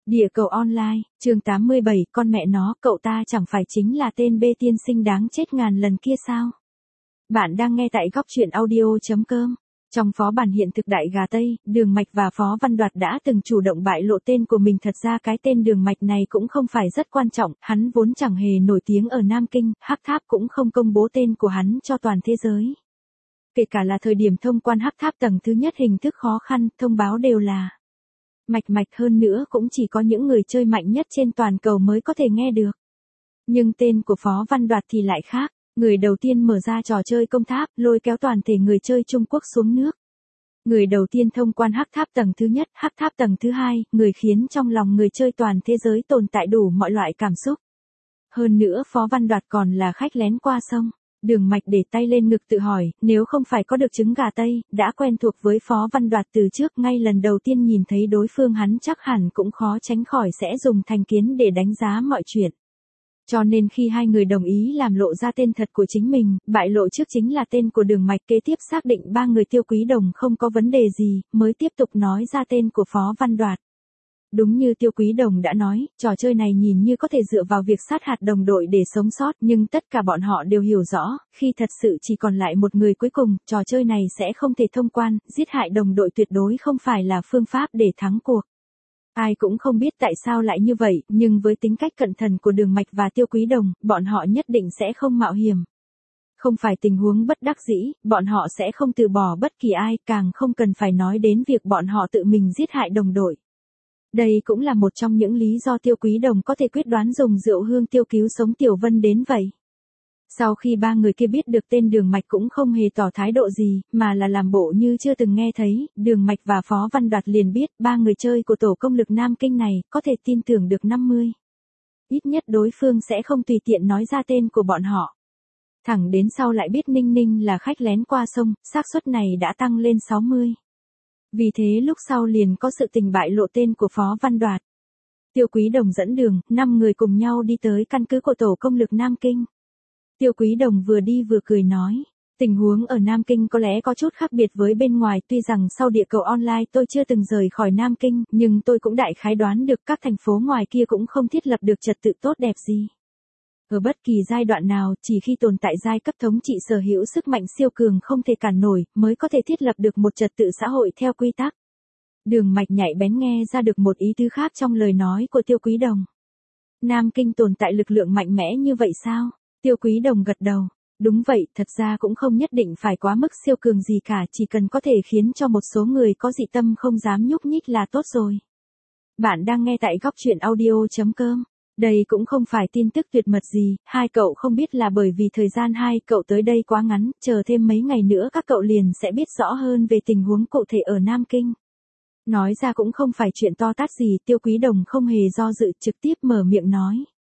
Địa cầu online, chương 87, con mẹ nó, cậu ta chẳng phải chính là tên bê tiên sinh đáng chết ngàn lần kia sao? Bạn đang nghe tại góc truyện audio.com. Trong phó bản hiện thực Đại Gà Tây, Đường Mạch và Phó Văn Đoạt đã từng chủ động bại lộ tên của mình. Thật ra cái tên Đường Mạch này cũng không phải rất quan trọng, hắn vốn chẳng hề nổi tiếng ở Nam Kinh, Hắc Tháp cũng không công bố tên của hắn cho toàn thế giới. Kể cả là thời điểm thông quan Hắc Tháp tầng thứ nhất hình thức khó khăn, thông báo đều là mạch hơn nữa cũng chỉ có những người chơi mạnh nhất trên toàn cầu mới có thể nghe được. Nhưng tên của Phó Văn Đoạt thì lại khác, người đầu tiên mở ra trò chơi công tháp, lôi kéo toàn thể người chơi Trung Quốc xuống nước. Người đầu tiên thông quan Hắc Tháp tầng thứ nhất, Hắc Tháp tầng thứ hai, người khiến trong lòng người chơi toàn thế giới tồn tại đủ mọi loại cảm xúc. Hơn nữa Phó Văn Đoạt còn là khách lén qua sông. Đường Mạch để tay lên ngực tự hỏi, nếu không phải có được trứng gà Tây, đã quen thuộc với Phó Văn Đoạt từ trước, ngay lần đầu tiên nhìn thấy đối phương hắn chắc hẳn cũng khó tránh khỏi sẽ dùng thành kiến để đánh giá mọi chuyện. Cho nên khi hai người đồng ý làm lộ ra tên thật của chính mình, bại lộ trước chính là tên của Đường Mạch, kế tiếp xác định ba người Tiêu Quý Đồng không có vấn đề gì, mới tiếp tục nói ra tên của Phó Văn Đoạt. Đúng như Tiêu Quý Đồng đã nói, trò chơi này nhìn như có thể dựa vào việc sát hạt đồng đội để sống sót, nhưng tất cả bọn họ đều hiểu rõ, khi thật sự chỉ còn lại một người cuối cùng, trò chơi này sẽ không thể thông quan, giết hại đồng đội tuyệt đối không phải là phương pháp để thắng cuộc. Ai cũng không biết tại sao lại như vậy, nhưng với tính cách cẩn thận của Đường Mạch và Tiêu Quý Đồng, bọn họ nhất định sẽ không mạo hiểm. Không phải tình huống bất đắc dĩ, bọn họ sẽ không từ bỏ bất kỳ ai, càng không cần phải nói đến việc bọn họ tự mình giết hại đồng đội. Đây cũng là một trong những lý do Tiêu Quý Đồng có thể quyết đoán dùng rượu hương tiêu cứu sống Tiểu Vân đến vậy. Sau khi ba người kia biết được tên Đường Mạch cũng không hề tỏ thái độ gì, mà là làm bộ như chưa từng nghe thấy, Đường Mạch và Phó Văn Đoạt liền biết ba người chơi của tổ công lực Nam Kinh này có thể tin tưởng được 50. Ít nhất đối phương sẽ không tùy tiện nói ra tên của bọn họ. Thẳng đến sau lại biết Ninh Ninh là khách lén qua sông, xác suất này đã tăng lên 60. Vì thế lúc sau liền có sự tình bại lộ tên của Phó Văn Đoạt. Tiêu Quý Đồng dẫn đường, 5 người cùng nhau đi tới căn cứ của tổ công lực Nam Kinh. Tiêu Quý Đồng vừa đi vừa cười nói, tình huống ở Nam Kinh có lẽ có chút khác biệt với bên ngoài, tuy rằng sau địa cầu online tôi chưa từng rời khỏi Nam Kinh, nhưng tôi cũng đại khái đoán được các thành phố ngoài kia cũng không thiết lập được trật tự tốt đẹp gì. Ở bất kỳ giai đoạn nào, chỉ khi tồn tại giai cấp thống trị sở hữu sức mạnh siêu cường không thể cản nổi, mới có thể thiết lập được một trật tự xã hội theo quy tắc. Đường Mạch nhạy bén nghe ra được một ý tứ khác trong lời nói của Tiêu Quý Đồng. Nam Kinh tồn tại lực lượng mạnh mẽ như vậy sao? Tiêu Quý Đồng gật đầu. Đúng vậy, thật ra cũng không nhất định phải quá mức siêu cường gì cả, chỉ cần có thể khiến cho một số người có dị tâm không dám nhúc nhích là tốt rồi. Bạn đang nghe tại góc truyện audio.com. Đây cũng không phải tin tức tuyệt mật gì, hai cậu không biết là bởi vì thời gian hai cậu tới đây quá ngắn, chờ thêm mấy ngày nữa các cậu liền sẽ biết rõ hơn về tình huống cụ thể ở Nam Kinh. Nói ra cũng không phải chuyện to tát gì, Tiêu Quý Đồng không hề do dự, trực tiếp mở miệng nói.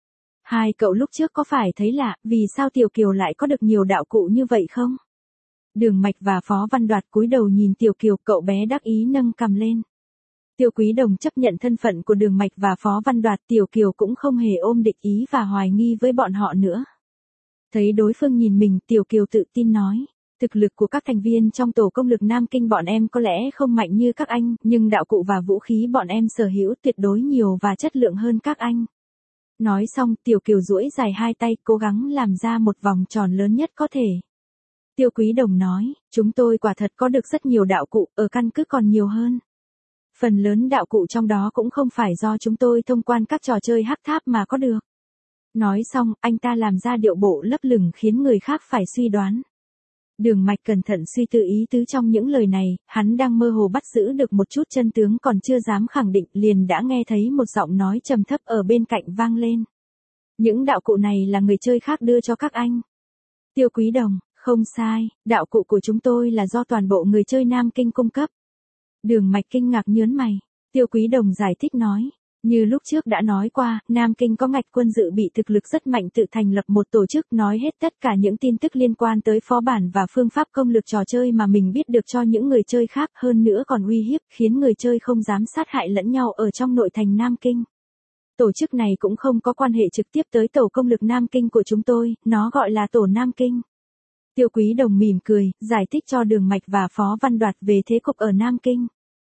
Hai cậu lúc trước có phải thấy lạ, vì sao Tiểu Kiều lại có được nhiều đạo cụ như vậy không? Đường Mạch và Phó Văn Đoạt cúi đầu nhìn Tiểu Kiều, cậu bé đắc ý nâng cằm lên. Tiêu Quý Đồng chấp nhận thân phận của Đường Mạch và Phó Văn Đoạt, Tiểu Kiều cũng không hề ôm địch ý và hoài nghi với bọn họ nữa. Thấy đối phương nhìn mình, Tiểu Kiều tự tin nói, thực lực của các thành viên trong tổ công lực Nam Kinh bọn em có lẽ không mạnh như các anh, nhưng đạo cụ và vũ khí bọn em sở hữu tuyệt đối nhiều và chất lượng hơn các anh. Nói xong, Tiểu Kiều duỗi dài hai tay, cố gắng làm ra một vòng tròn lớn nhất có thể. Tiêu Quý Đồng nói, chúng tôi quả thật có được rất nhiều đạo cụ, ở căn cứ còn nhiều hơn. Phần lớn đạo cụ trong đó cũng không phải do chúng tôi thông quan các trò chơi Hắc Tháp mà có được. Nói xong, anh ta làm ra điệu bộ lấp lửng khiến người khác phải suy đoán. Đường Mạch cẩn thận suy tư ý tứ trong những lời này, hắn đang mơ hồ bắt giữ được một chút chân tướng còn chưa dám khẳng định, liền đã nghe thấy một giọng nói trầm thấp ở bên cạnh vang lên. Những đạo cụ này là người chơi khác đưa cho các anh. Tiêu Quý Đồng, không sai, đạo cụ của chúng tôi là do toàn bộ người chơi Nam Kinh cung cấp. Đường Mạch kinh ngạc nhớn mày. Tiêu Quý Đồng giải thích nói, như lúc trước đã nói qua, Nam Kinh có ngạch quân dự bị thực lực rất mạnh tự thành lập một tổ chức, nói hết tất cả những tin tức liên quan tới phó bản và phương pháp công lực trò chơi mà mình biết được cho những người chơi khác, hơn nữa còn uy hiếp khiến người chơi không dám sát hại lẫn nhau ở trong nội thành Nam Kinh. Tổ chức này cũng không có quan hệ trực tiếp tới tổ công lực Nam Kinh của chúng tôi, nó gọi là tổ Nam Kinh. Tiêu Quý Đồng mỉm cười, giải thích cho Đường Mạch và Phó Văn Đoạt về thế cục ở Nam Kinh.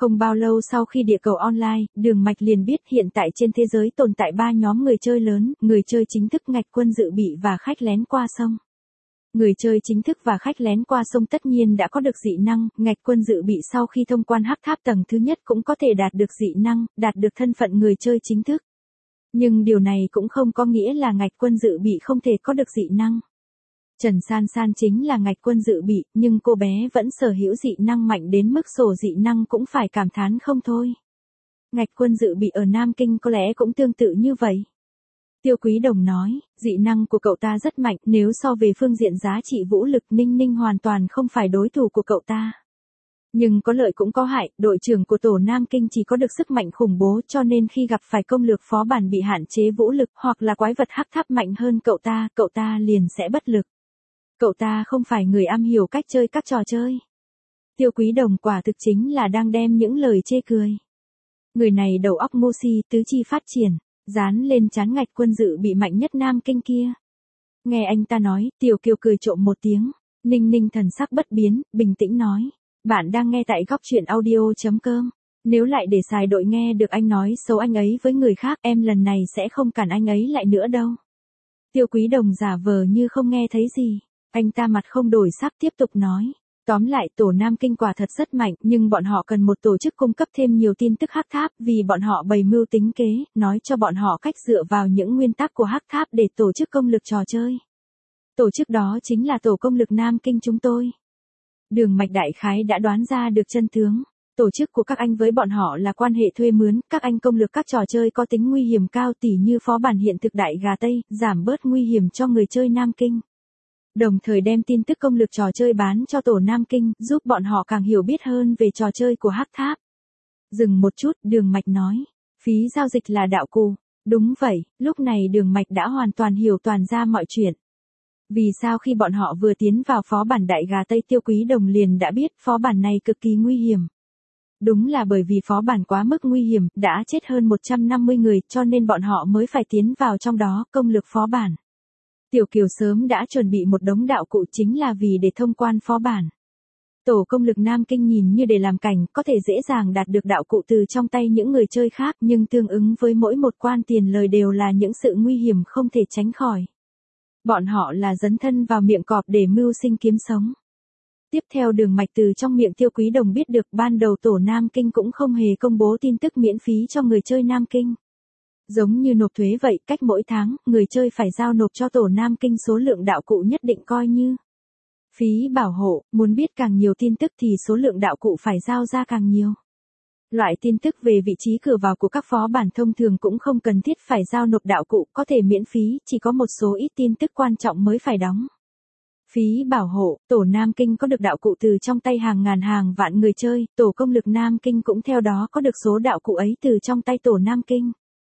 Không bao lâu sau khi địa cầu online, Đường Mạch liền biết hiện tại trên thế giới tồn tại 3 nhóm người chơi lớn, người chơi chính thức, ngạch quân dự bị và khách lén qua sông. Người chơi chính thức và khách lén qua sông tất nhiên đã có được dị năng, ngạch quân dự bị sau khi thông quan hắc tháp tầng thứ nhất cũng có thể đạt được dị năng, đạt được thân phận người chơi chính thức. Nhưng điều này cũng không có nghĩa là ngạch quân dự bị không thể có được dị năng. Trần San San chính là ngạch quân dự bị, nhưng cô bé vẫn sở hữu dị năng mạnh đến mức sổ dị năng cũng phải cảm thán không thôi. Ngạch quân dự bị ở Nam Kinh có lẽ cũng tương tự như vậy. Tiêu Quý Đồng nói, dị năng của cậu ta rất mạnh, nếu so về phương diện giá trị vũ lực Ninh Ninh hoàn toàn không phải đối thủ của cậu ta. Nhưng có lợi cũng có hại, đội trưởng của tổ Nam Kinh chỉ có được sức mạnh khủng bố cho nên khi gặp phải công lược phó bản bị hạn chế vũ lực hoặc là quái vật hắc tháp mạnh hơn cậu ta liền sẽ bất lực. Cậu ta không phải người am hiểu cách chơi các trò chơi. Tiêu Quý Đồng quả thực chính là đang đem những lời chê cười. Người này đầu óc ngu si, tứ chi phát triển, dán lên trán ngạch quân dự bị mạnh nhất Nam Kinh kia. Nghe anh ta nói, Tiểu Kiều cười trộm một tiếng, Ninh Ninh thần sắc bất biến, bình tĩnh nói. Bạn đang nghe tại góc truyện audio.com. Nếu lại để xài đội nghe được anh nói xấu anh ấy với người khác, em lần này sẽ không cản anh ấy lại nữa đâu. Tiêu Quý Đồng giả vờ như không nghe thấy gì. Anh ta mặt không đổi sắc tiếp tục nói. Tóm lại tổ Nam Kinh quả thật rất mạnh, nhưng bọn họ cần một tổ chức cung cấp thêm nhiều tin tức hắc tháp vì bọn họ bày mưu tính kế, nói cho bọn họ cách dựa vào những nguyên tắc của hắc tháp để tổ chức công lực trò chơi. Tổ chức đó chính là tổ công lực Nam Kinh chúng tôi. Đường Mạch đại khái đã đoán ra được chân tướng. Tổ chức của các anh với bọn họ là quan hệ thuê mướn, các anh công lược các trò chơi có tính nguy hiểm cao tỉ như phó bản hiện thực đại gà Tây, giảm bớt nguy hiểm cho người chơi Nam Kinh. Đồng thời đem tin tức công lược trò chơi bán cho tổ Nam Kinh, giúp bọn họ càng hiểu biết hơn về trò chơi của hắc tháp. Dừng một chút, Đường Mạch nói. Phí giao dịch là đạo cụ. Đúng vậy, lúc này Đường Mạch đã hoàn toàn hiểu toàn ra mọi chuyện. Vì sao khi bọn họ vừa tiến vào phó bản đại gà Tây Tiêu Quý Đồng liền đã biết phó bản này cực kỳ nguy hiểm. Đúng là bởi vì phó bản quá mức nguy hiểm, đã chết hơn 150 người cho nên bọn họ mới phải tiến vào trong đó công lược phó bản. Tiểu Kiều sớm đã chuẩn bị một đống đạo cụ chính là vì để thông quan phó bản. Tổ công lực Nam Kinh nhìn như để làm cảnh có thể dễ dàng đạt được đạo cụ từ trong tay những người chơi khác nhưng tương ứng với mỗi một quan tiền lời đều là những sự nguy hiểm không thể tránh khỏi. Bọn họ là dấn thân vào miệng cọp để mưu sinh kiếm sống. Tiếp theo Đường Mạch từ trong miệng Tiêu Quý Đồng biết được ban đầu tổ Nam Kinh cũng không hề công bố tin tức miễn phí cho người chơi Nam Kinh. Giống như nộp thuế vậy, cách mỗi tháng, người chơi phải giao nộp cho tổ Nam Kinh số lượng đạo cụ nhất định coi như phí bảo hộ, muốn biết càng nhiều tin tức thì số lượng đạo cụ phải giao ra càng nhiều. Loại tin tức về vị trí cửa vào của các phó bản thông thường cũng không cần thiết phải giao nộp đạo cụ, có thể miễn phí, chỉ có một số ít tin tức quan trọng mới phải đóng. Phí bảo hộ, tổ Nam Kinh có được đạo cụ từ trong tay hàng ngàn hàng vạn người chơi, tổ công lực Nam Kinh cũng theo đó có được số đạo cụ ấy từ trong tay tổ Nam Kinh.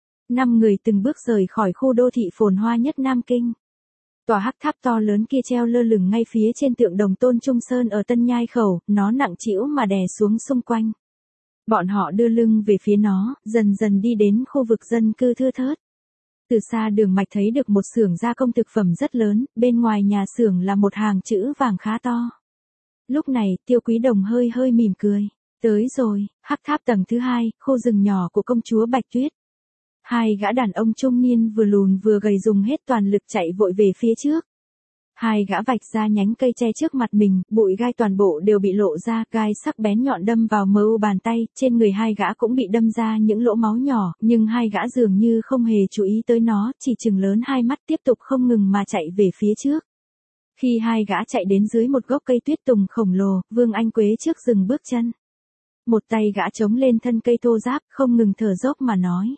5 người từng bước rời khỏi khu đô thị phồn hoa nhất Nam Kinh. Tòa hắc tháp to lớn kia treo lơ lửng ngay phía trên tượng đồng Tôn Trung Sơn ở Tân Nhai Khẩu, nó nặng trĩu mà đè xuống xung quanh. Bọn họ đưa lưng về phía nó, dần dần đi đến khu vực dân cư thưa thớt. Từ xa Đường Mạch thấy được một xưởng gia công thực phẩm rất lớn, bên ngoài nhà xưởng là một hàng chữ vàng khá to. Lúc này, Tiêu Quý Đồng hơi mỉm cười. Tới rồi, hắc tháp tầng thứ 2, khu rừng nhỏ của công chúa Bạch Tuyết. Hai gã đàn ông trung niên vừa lùn vừa gầy dùng hết toàn lực chạy vội về phía trước. Hai gã vạch ra nhánh cây che trước mặt mình, bụi gai toàn bộ đều bị lộ ra, gai sắc bén nhọn đâm vào mờ u bàn tay, trên người hai gã cũng bị đâm ra những lỗ máu nhỏ, nhưng hai gã dường như không hề chú ý tới nó, chỉ trừng lớn hai mắt tiếp tục không ngừng mà chạy về phía trước. Khi hai gã chạy đến dưới một gốc cây tuyết tùng khổng lồ, Vương Anh Quế trước dừng bước chân. Một tay gã chống lên thân cây thô ráp, không ngừng thở dốc mà nói.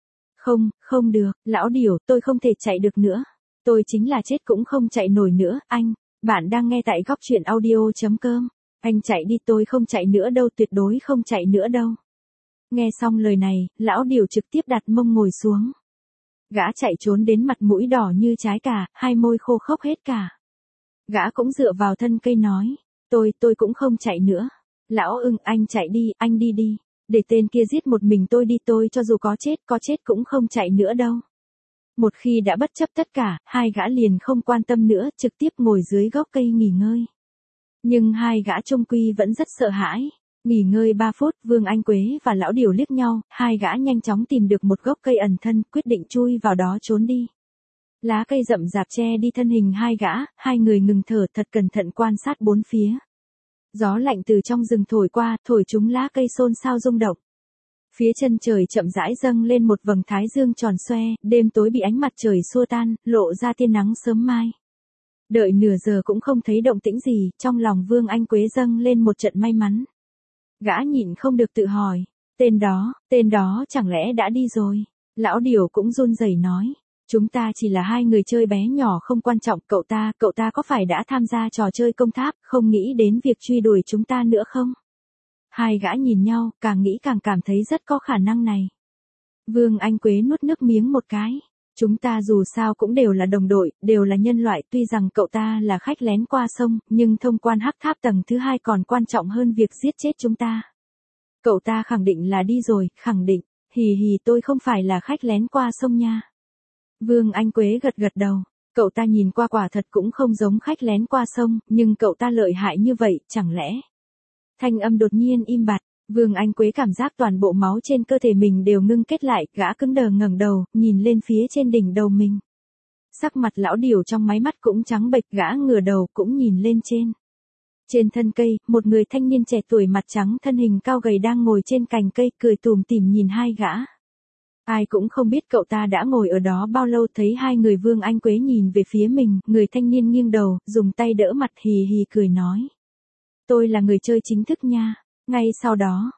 Không được, lão điểu, tôi không thể chạy được nữa. Tôi chính là chết cũng không chạy nổi nữa, anh. Bạn đang nghe tại góc truyện audio.com. Anh chạy đi, tôi không chạy nữa đâu, tuyệt đối không chạy nữa đâu. Nghe xong lời này, lão điểu trực tiếp đặt mông ngồi xuống. Gã chạy trốn đến mặt mũi đỏ như trái cà, hai môi khô khốc hết cả. Gã cũng dựa vào thân cây nói. Tôi cũng không chạy nữa. Lão ưng, anh chạy đi, anh đi đi. Để tên kia giết một mình tôi đi, tôi cho dù có chết cũng không chạy nữa đâu. Một khi đã bất chấp tất cả, hai gã liền không quan tâm nữa, trực tiếp ngồi dưới gốc cây nghỉ ngơi. Nhưng hai gã trung quy vẫn rất sợ hãi. Nghỉ ngơi 3 phút, Vương Anh Quế và Lão Điều liếc nhau, hai gã nhanh chóng tìm được một gốc cây ẩn thân, quyết định chui vào đó trốn đi. Lá cây rậm rạp che đi thân hình hai gã, hai người ngừng thở thật cẩn thận quan sát bốn phía. Gió lạnh từ trong rừng thổi qua, thổi chúng lá cây xôn xao rung động. Phía chân trời chậm rãi dâng lên một vầng thái dương tròn xoe, đêm tối bị ánh mặt trời xua tan, lộ ra tia nắng sớm mai. Đợi nửa giờ cũng không thấy động tĩnh gì, trong lòng Vương Anh Quế dâng lên một trận may mắn. Gã nhịn không được tự hỏi, tên đó chẳng lẽ đã đi rồi? Lão Điều cũng run rẩy nói, chúng ta chỉ là hai người chơi bé nhỏ không quan trọng, cậu ta có phải đã tham gia trò chơi công tháp, không nghĩ đến việc truy đuổi chúng ta nữa không? Hai gã nhìn nhau, càng nghĩ càng cảm thấy rất có khả năng này. Vương Anh Quế nuốt nước miếng một cái. Chúng ta dù sao cũng đều là đồng đội, đều là nhân loại, tuy rằng cậu ta là khách lén qua sông, nhưng thông quan hắc tháp tầng thứ 2 còn quan trọng hơn việc giết chết chúng ta. Cậu ta khẳng định là đi rồi, khẳng định, hì hì tôi không phải là khách lén qua sông nha. Vương Anh Quế gật gật đầu, cậu ta nhìn qua quả thật cũng không giống khách lén qua sông, nhưng cậu ta lợi hại như vậy, chẳng lẽ? Thanh âm đột nhiên im bặt. Vương Anh Quế cảm giác toàn bộ máu trên cơ thể mình đều ngưng kết lại, gã cứng đờ ngẩng đầu, nhìn lên phía trên đỉnh đầu mình. Sắc mặt Lão Điều trong máy mắt cũng trắng bệch, gã ngửa đầu cũng nhìn lên trên. Trên thân cây, một người thanh niên trẻ tuổi mặt trắng thân hình cao gầy đang ngồi trên cành cây cười tủm tỉm nhìn hai gã. Ai cũng không biết cậu ta đã ngồi ở đó bao lâu, thấy hai người Vương Anh Quế nhìn về phía mình, người thanh niên nghiêng đầu, dùng tay đỡ mặt hì hì cười nói. Tôi là người chơi chính thức nha. Ngay sau đó,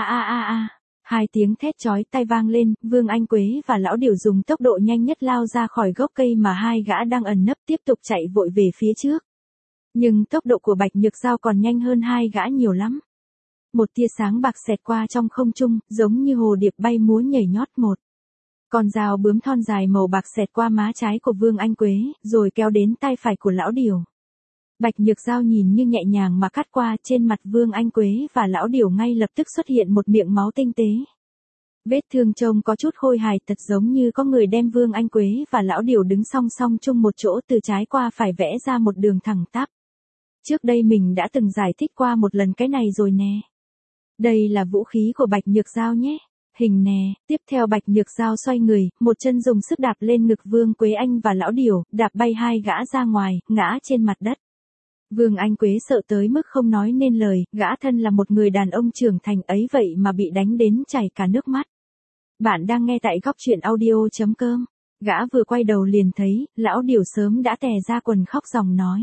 hai tiếng thét chói tai vang lên, Vương Anh Quế và Lão Điều dùng tốc độ nhanh nhất lao ra khỏi gốc cây mà hai gã đang ẩn nấp, tiếp tục chạy vội về phía trước. Nhưng tốc độ của Bạch Nhược Giao còn nhanh hơn hai gã nhiều lắm. Một tia sáng bạc xẹt qua trong không trung, giống như hồ điệp bay múa nhảy nhót một. Con dao bướm thon dài màu bạc xẹt qua má trái của Vương Anh Quế, rồi kéo đến tay phải của Lão Điều. Bạch Nhược Giao nhìn như nhẹ nhàng mà cắt qua, trên mặt Vương Anh Quế và Lão Điều ngay lập tức xuất hiện một miệng máu tinh tế. Vết thương trông có chút khôi hài, thật giống như có người đem Vương Anh Quế và Lão Điều đứng song song chung một chỗ, từ trái qua phải vẽ ra một đường thẳng tắp. Trước đây mình đã từng giải thích qua một lần cái này rồi nè. Đây là vũ khí của Bạch Nhược Giao nhé. Hình nè, tiếp theo Bạch Nhược Giao xoay người, một chân dùng sức đạp lên ngực Vương Quế Anh và Lão Điều, đạp bay hai gã ra ngoài, ngã trên mặt đất. Vương Anh Quế sợ tới mức không nói nên lời, gã thân là một người đàn ông trưởng thành ấy vậy mà bị đánh đến chảy cả nước mắt. Bạn đang nghe tại góc truyện audio.com. Gã vừa quay đầu liền thấy, Lão Điều sớm đã tè ra quần khóc ròng nói.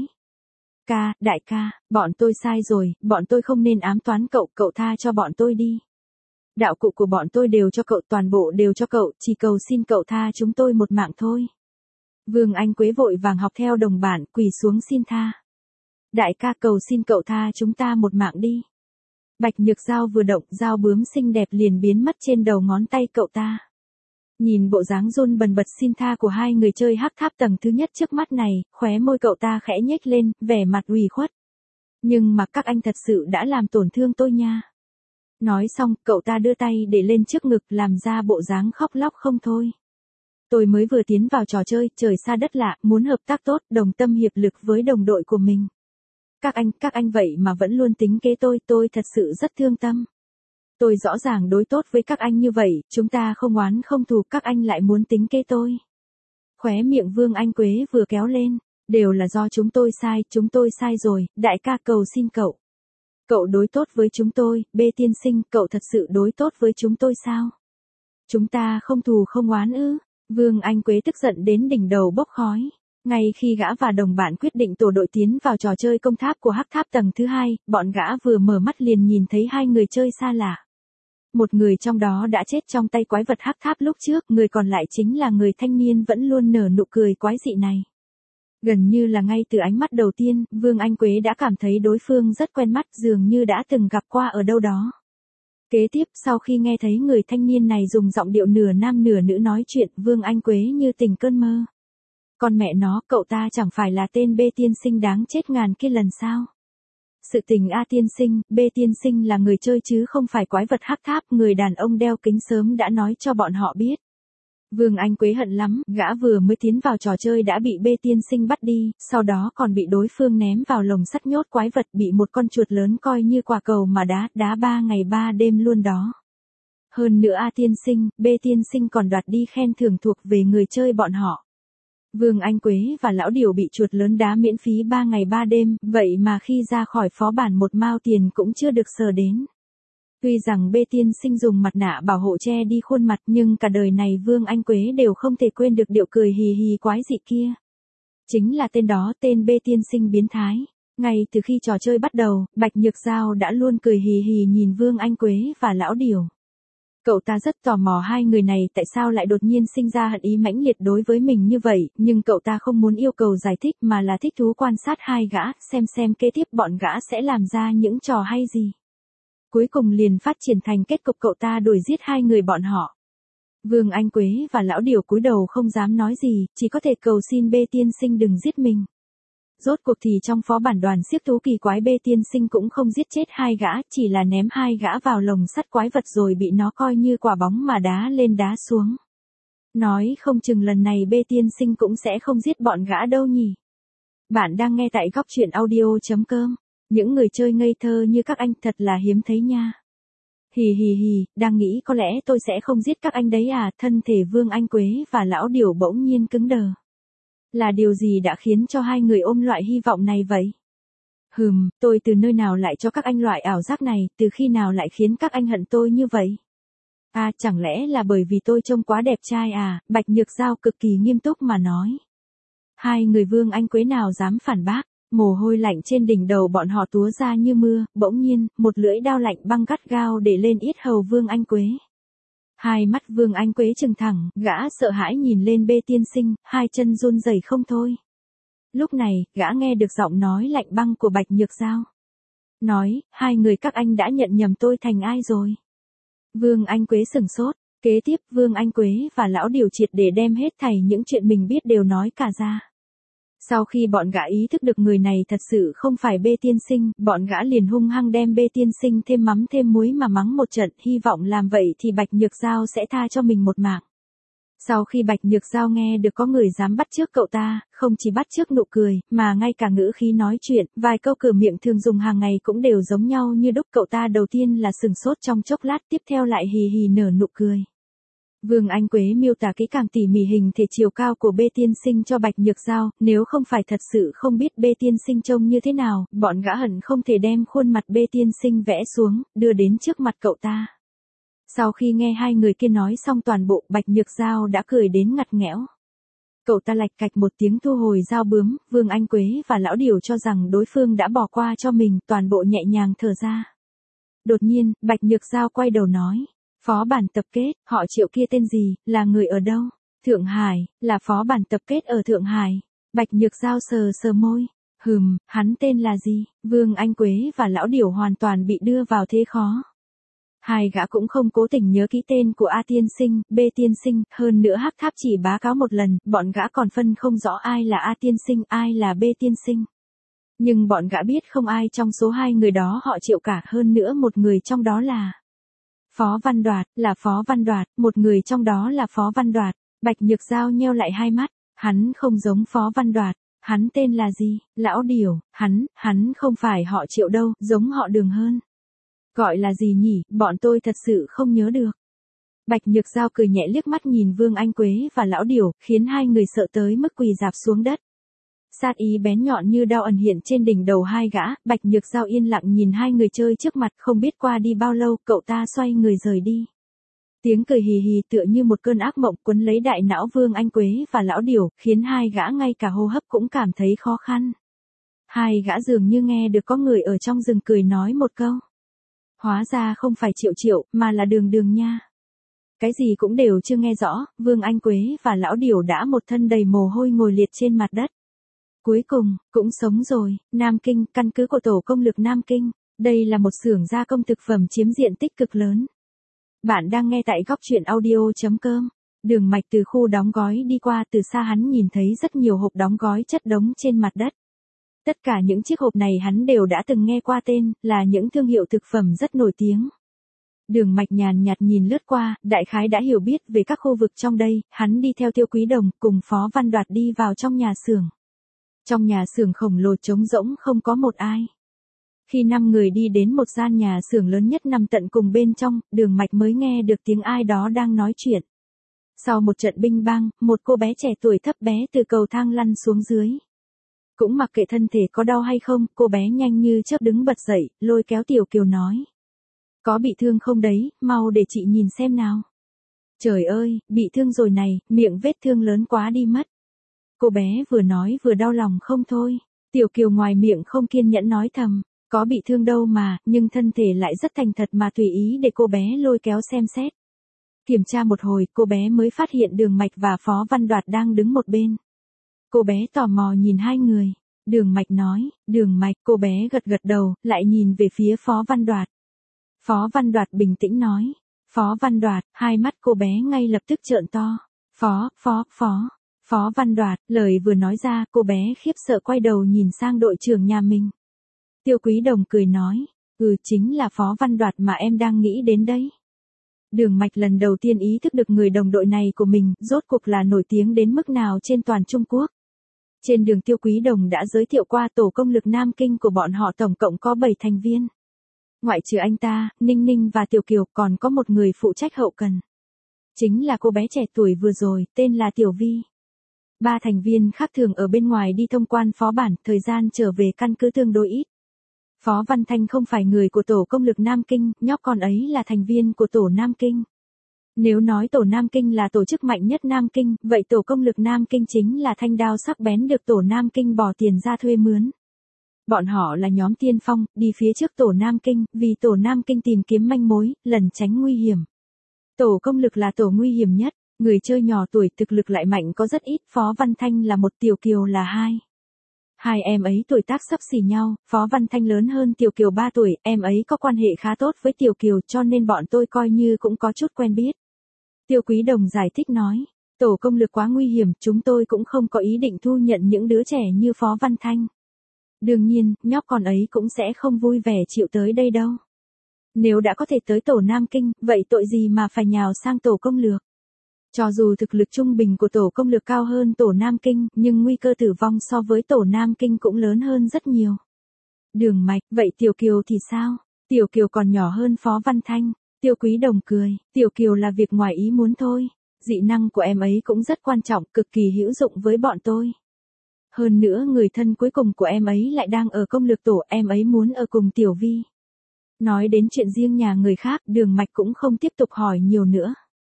Đại ca, bọn tôi sai rồi, bọn tôi không nên ám toán cậu, cậu tha cho bọn tôi đi. Đạo cụ của bọn tôi đều cho cậu, toàn bộ đều cho cậu, chỉ cầu xin cậu tha chúng tôi một mạng thôi. Vương Anh Quế vội vàng học theo đồng bạn, quỳ xuống xin tha. Đại ca, cầu xin cậu tha chúng ta một mạng đi. Bạch Nhược Giao vừa động, dao bướm xinh đẹp liền biến mất trên đầu ngón tay cậu ta. Nhìn bộ dáng run bần bật xin tha của hai người chơi hắc tháp tầng thứ nhất trước mắt này, khóe môi cậu ta khẽ nhếch lên, vẻ mặt ủy khuất. Nhưng mà các anh thật sự đã làm tổn thương tôi nha. Nói xong, cậu ta đưa tay để lên trước ngực, làm ra bộ dáng khóc lóc không thôi. Tôi mới vừa tiến vào trò chơi, trời xa đất lạ, muốn hợp tác tốt, đồng tâm hiệp lực với đồng đội của mình. Các anh vậy mà vẫn luôn tính kế tôi thật sự rất thương tâm. Tôi rõ ràng đối tốt với các anh như vậy, chúng ta không oán không thù, các anh lại muốn tính kế tôi. Khóe miệng Vương Anh Quế vừa kéo lên, đều là do chúng tôi sai rồi, đại ca cầu xin cậu. Cậu đối tốt với chúng tôi, B tiên sinh, cậu thật sự đối tốt với chúng tôi sao? Chúng ta không thù không oán ư? Vương Anh Quế tức giận đến đỉnh đầu bốc khói. Ngay khi gã và đồng bạn quyết định tổ đội tiến vào trò chơi công tháp của hắc tháp tầng thứ 2, bọn gã vừa mở mắt liền nhìn thấy hai người chơi xa lạ. Một người trong đó đã chết trong tay quái vật hắc tháp lúc trước, người còn lại chính là người thanh niên vẫn luôn nở nụ cười quái dị này. Gần như là ngay từ ánh mắt đầu tiên, Vương Anh Quế đã cảm thấy đối phương rất quen mắt, dường như đã từng gặp qua ở đâu đó. Kế tiếp, sau khi nghe thấy người thanh niên này dùng giọng điệu nửa nam nửa nữ nói chuyện, Vương Anh Quế như tỉnh cơn mơ. Con mẹ nó, cậu ta chẳng phải là tên B tiên sinh đáng chết ngàn kia lần sao? Sự tình A tiên sinh, B tiên sinh là người chơi chứ không phải quái vật hắc tháp, người đàn ông đeo kính sớm đã nói cho bọn họ biết. Vương Anh Quế hận lắm, gã vừa mới tiến vào trò chơi đã bị bê tiên sinh bắt đi, sau đó còn bị đối phương ném vào lồng sắt nhốt quái vật, bị một con chuột lớn coi như quả cầu mà đá 3 ngày 3 đêm luôn đó. Hơn nữa A tiên sinh, bê tiên sinh còn đoạt đi khen thưởng thuộc về người chơi bọn họ. Vương Anh Quế và lão điểu bị chuột lớn đá miễn phí 3 ngày 3 đêm, vậy mà khi ra khỏi phó bản một mao tiền cũng chưa được sờ đến. Tuy rằng bê tiên sinh dùng mặt nạ bảo hộ che đi khuôn mặt nhưng cả đời này Vương Anh Quế đều không thể quên được điệu cười hì hì quái dị kia. Chính là tên đó, tên bê tiên sinh biến thái. Ngay từ khi trò chơi bắt đầu, Bạch Nhược Giao đã luôn cười hì hì nhìn Vương Anh Quế và lão điểu. Cậu ta rất tò mò hai người này tại sao lại đột nhiên sinh ra hận ý mãnh liệt đối với mình như vậy, nhưng cậu ta không muốn yêu cầu giải thích mà là thích thú quan sát hai gã, xem kế tiếp bọn gã sẽ làm ra những trò hay gì. Cuối cùng liền phát triển thành kết cục cậu ta đuổi giết hai người bọn họ. Vương Anh Quế và lão điểu cúi đầu không dám nói gì, chỉ có thể cầu xin bê tiên sinh đừng giết mình. Rốt cuộc thì trong phó bản đoàn xiếc thú kỳ quái bê tiên sinh cũng không giết chết hai gã, chỉ là ném hai gã vào lồng sắt quái vật rồi bị nó coi như quả bóng mà đá lên đá xuống. Nói không chừng lần này bê tiên sinh cũng sẽ không giết bọn gã đâu nhỉ. Bạn đang nghe tại góc truyện audio.com. Những người chơi ngây thơ như các anh thật là hiếm thấy nha. Hì hì hì, đang nghĩ có lẽ tôi sẽ không giết các anh đấy à, thân thể Vương Anh Quế và lão điểu bỗng nhiên cứng đờ. Là điều gì đã khiến cho hai người ôm loại hy vọng này vậy? Tôi từ nơi nào lại cho các anh loại ảo giác này, từ khi nào lại khiến các anh hận tôi như vậy? À, chẳng lẽ là bởi vì tôi trông quá đẹp trai à, Bạch Nhược Giao cực kỳ nghiêm túc mà nói. Hai người Vương Anh Quế nào dám phản bác, mồ hôi lạnh trên đỉnh đầu bọn họ túa ra như mưa, bỗng nhiên, một lưỡi dao lạnh băng gắt gao để lên yết hầu Vương Anh Quế. Hai mắt Vương Anh Quế trừng thẳng, gã sợ hãi nhìn lên bê tiên sinh, hai chân run rẩy không thôi. Lúc này, gã nghe được giọng nói lạnh băng của Bạch Nhược Giao. Nói, hai người các anh đã nhận nhầm tôi thành ai rồi? Vương Anh Quế sửng sốt, kế tiếp Vương Anh Quế và lão điều triệt để đem hết thảy những chuyện mình biết đều nói cả ra. Sau khi bọn gã ý thức được người này thật sự không phải bê tiên sinh, bọn gã liền hung hăng đem bê tiên sinh thêm mắm thêm muối mà mắng một trận, hy vọng làm vậy thì Bạch Nhược Giao sẽ tha cho mình một mạng. Sau khi Bạch Nhược Giao nghe được có người dám bắt chước cậu ta, không chỉ bắt chước nụ cười, mà ngay cả ngữ khí nói chuyện, vài câu cửa miệng thường dùng hàng ngày cũng đều giống nhau như đúc. Cậu ta đầu tiên là sừng sốt trong chốc lát, tiếp theo lại hì hì nở nụ cười. Vương Anh Quế miêu tả kỹ càng tỉ mỉ hình thể chiều cao của bê tiên sinh cho Bạch Nhược Giao, nếu không phải thật sự không biết bê tiên sinh trông như thế nào, bọn gã hận không thể đem khuôn mặt bê tiên sinh vẽ xuống, đưa đến trước mặt cậu ta. Sau khi nghe hai người kia nói xong toàn bộ, Bạch Nhược Giao đã cười đến ngặt nghẽo. Cậu ta lạch cạch một tiếng thu hồi dao bướm, Vương Anh Quế và lão điểu cho rằng đối phương đã bỏ qua cho mình, toàn bộ nhẹ nhàng thở ra. Đột nhiên, Bạch Nhược Giao quay đầu nói. Phó bản tập kết, họ Triệu kia tên gì, là người ở đâu? Thượng Hải, là phó bản tập kết ở Thượng Hải. Bạch Nhược Giao sờ môi. Hắn tên là gì? Vương Anh Quế và lão điểu hoàn toàn bị đưa vào thế khó. Hai gã cũng không cố tình nhớ kỹ tên của A tiên sinh, B tiên sinh, hơn nữa Hắc Tháp chỉ báo cáo một lần, bọn gã còn phân không rõ ai là A tiên sinh, ai là B tiên sinh. Nhưng bọn gã biết không ai trong số hai người đó họ Triệu cả, hơn nữa một người trong đó là Phó Văn Đoạt, là Phó Văn Đoạt, một người trong đó là Phó Văn Đoạt. Bạch Nhược Giao nheo lại hai mắt, hắn không giống Phó Văn Đoạt, hắn tên là gì? Lão điểu, hắn không phải họ Triệu đâu, giống họ Đường hơn. Gọi là gì nhỉ, bọn tôi thật sự không nhớ được. Bạch Nhược Giao cười nhẹ liếc mắt nhìn Vương Anh Quế và lão điểu, khiến hai người sợ tới mức quỳ rạp xuống đất. Sát ý bén nhọn như đao ẩn hiện trên đỉnh đầu hai gã, Bạch Nhược Giao yên lặng nhìn hai người chơi trước mặt, không biết qua đi bao lâu, cậu ta xoay người rời đi. Tiếng cười hì hì tựa như một cơn ác mộng quấn lấy đại não Vương Anh Quế và lão điểu, khiến hai gã ngay cả hô hấp cũng cảm thấy khó khăn. Hai gã dường như nghe được có người ở trong rừng cười nói một câu. Hóa ra không phải Triệu, mà là Đường nha. Cái gì cũng đều chưa nghe rõ, Vương Anh Quế và lão điểu đã một thân đầy mồ hôi ngồi liệt trên mặt đất. Cuối cùng, cũng sống rồi. Nam Kinh, căn cứ của tổ công lực Nam Kinh. Đây là một xưởng gia công thực phẩm chiếm diện tích cực lớn. Bạn đang nghe tại góc truyện audio.com. Đường Mạch từ khu đóng gói đi qua, từ xa hắn nhìn thấy rất nhiều hộp đóng gói chất đống trên mặt đất. Tất cả những chiếc hộp này hắn đều đã từng nghe qua tên, là những thương hiệu thực phẩm rất nổi tiếng. Đường Mạch nhàn nhạt nhìn lướt qua, đại khái đã hiểu biết về các khu vực trong đây, hắn đi theo Tiêu Quý Đồng, cùng Phó Văn Đoạt đi vào trong nhà xưởng. Trong nhà xưởng khổng lồ trống rỗng không có một ai. Khi 5 người đi đến một gian nhà xưởng lớn nhất nằm tận cùng bên trong, Đường Mạch mới nghe được tiếng ai đó đang nói chuyện. Sau một trận binh bang, một cô bé trẻ tuổi thấp bé từ cầu thang lăn xuống dưới. Cũng mặc kệ thân thể có đau hay không, cô bé nhanh như chớp đứng bật dậy, lôi kéo Tiểu Kiều nói. Có bị thương không đấy, mau để chị nhìn xem nào. Trời ơi, bị thương rồi này, miệng vết thương lớn quá đi mất. Cô bé vừa nói vừa đau lòng không thôi. Tiểu Kiều ngoài miệng không kiên nhẫn nói thầm, có bị thương đâu mà, nhưng thân thể lại rất thành thật mà tùy ý để cô bé lôi kéo xem xét. Kiểm tra một hồi, cô bé mới phát hiện Đường Mạch và Phó Văn Đoạt đang đứng một bên. Cô bé tò mò nhìn hai người. Đường Mạch nói, Đường Mạch, cô bé gật gật đầu, lại nhìn về phía Phó Văn Đoạt. Phó Văn Đoạt bình tĩnh nói. Phó Văn Đoạt, hai mắt cô bé ngay lập tức trợn to. Phó Văn Đoạt, lời vừa nói ra, cô bé khiếp sợ quay đầu nhìn sang đội trưởng nhà mình. Tiêu Quý Đồng cười nói, chính là Phó Văn Đoạt mà em đang nghĩ đến đấy. Đường Mạch lần đầu tiên ý thức được người đồng đội này của mình, rốt cuộc là nổi tiếng đến mức nào trên toàn Trung Quốc. Trên đường Tiêu Quý Đồng đã giới thiệu qua tổ công lực Nam Kinh của bọn họ tổng cộng có 7 thành viên. Ngoại trừ anh ta, Ninh Ninh và Tiểu Kiều còn có một người phụ trách hậu cần. Chính là cô bé trẻ tuổi vừa rồi, tên là Tiểu Vi. 3 thành viên khác thường ở bên ngoài đi thông quan phó bản, thời gian trở về căn cứ tương đối ít. Phó Văn Thanh không phải người của tổ công lực Nam Kinh, nhóc con ấy là thành viên của tổ Nam Kinh. Nếu nói tổ Nam Kinh là tổ chức mạnh nhất Nam Kinh, vậy tổ công lực Nam Kinh chính là thanh đao sắc bén được tổ Nam Kinh bỏ tiền ra thuê mướn. Bọn họ là nhóm tiên phong, đi phía trước tổ Nam Kinh, vì tổ Nam Kinh tìm kiếm manh mối, lẩn tránh nguy hiểm. Tổ công lực là tổ nguy hiểm nhất, người chơi nhỏ tuổi thực lực lại mạnh có rất ít, Phó Văn Thanh là 1, Tiểu Kiều là 2. Hai em ấy tuổi tác xấp xỉ nhau, Phó Văn Thanh lớn hơn Tiểu Kiều 3 tuổi, em ấy có quan hệ khá tốt với Tiểu Kiều cho nên bọn tôi coi như cũng có chút quen biết. Tiêu Quý Đồng giải thích nói, tổ công lực quá nguy hiểm, chúng tôi cũng không có ý định thu nhận những đứa trẻ như Phó Văn Thanh. Đương nhiên, nhóc con ấy cũng sẽ không vui vẻ chịu tới đây đâu. Nếu đã có thể tới tổ Nam Kinh, vậy tội gì mà phải nhào sang tổ công lược. Cho dù thực lực trung bình của tổ công lược cao hơn tổ Nam Kinh, nhưng nguy cơ tử vong so với tổ Nam Kinh cũng lớn hơn rất nhiều. Đường Mạch, vậy Tiểu Kiều thì sao? Tiểu Kiều còn nhỏ hơn Phó Văn Thanh. Tiêu Quý Đồng cười, Tiểu Kiều là việc ngoài ý muốn thôi. Dị năng của em ấy cũng rất quan trọng, cực kỳ hữu dụng với bọn tôi. Hơn nữa người thân cuối cùng của em ấy lại đang ở công lược tổ, em ấy muốn ở cùng Tiểu Vi. Nói đến chuyện riêng nhà người khác, Đường Mạch cũng không tiếp tục hỏi nhiều nữa.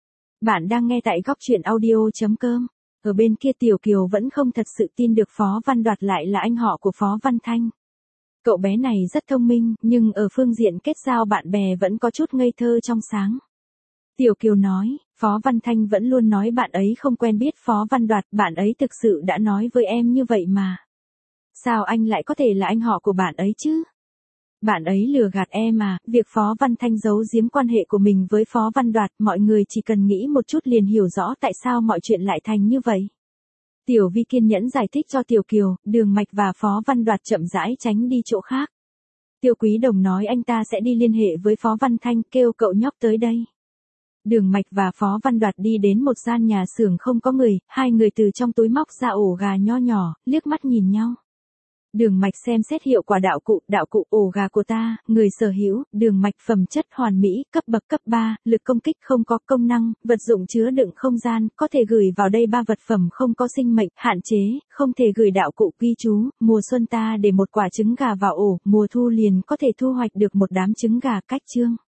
Bạn đang nghe tại góc truyện audio.com. Ở bên kia Tiểu Kiều vẫn không thật sự tin được Phó Văn Đoạt lại là anh họ của Phó Văn Thanh. Cậu bé này rất thông minh, nhưng ở phương diện kết giao bạn bè vẫn có chút ngây thơ trong sáng. Tiểu Kiều nói, Phó Văn Thanh vẫn luôn nói bạn ấy không quen biết Phó Văn Đoạt, bạn ấy thực sự đã nói với em như vậy mà. Sao anh lại có thể là anh họ của bạn ấy chứ? Bạn ấy lừa gạt em mà, việc Phó Văn Thanh giấu giếm quan hệ của mình với Phó Văn Đoạt, mọi người chỉ cần nghĩ một chút liền hiểu rõ tại sao mọi chuyện lại thành như vậy. Tiểu Vi kiên nhẫn giải thích cho Tiểu Kiều, Đường Mạch và Phó Văn Đoạt chậm rãi tránh đi chỗ khác. Tiêu Quý Đồng nói anh ta sẽ đi liên hệ với Phó Văn Thanh, kêu cậu nhóc tới đây. Đường Mạch và Phó Văn Đoạt đi đến một gian nhà xưởng không có người, hai người từ trong túi móc ra ổ gà nho nhỏ, liếc mắt nhìn nhau. Đường Mạch xem xét hiệu quả đạo cụ ổ gà của ta, người sở hữu, Đường Mạch phẩm chất hoàn mỹ, cấp bậc cấp 3, lực công kích không có công năng, vật dụng chứa đựng không gian, có thể gửi vào đây 3 vật phẩm không có sinh mệnh, hạn chế, không thể gửi đạo cụ ghi chú, mùa xuân ta để một quả trứng gà vào ổ, mùa thu liền có thể thu hoạch được một đám trứng gà cách chương.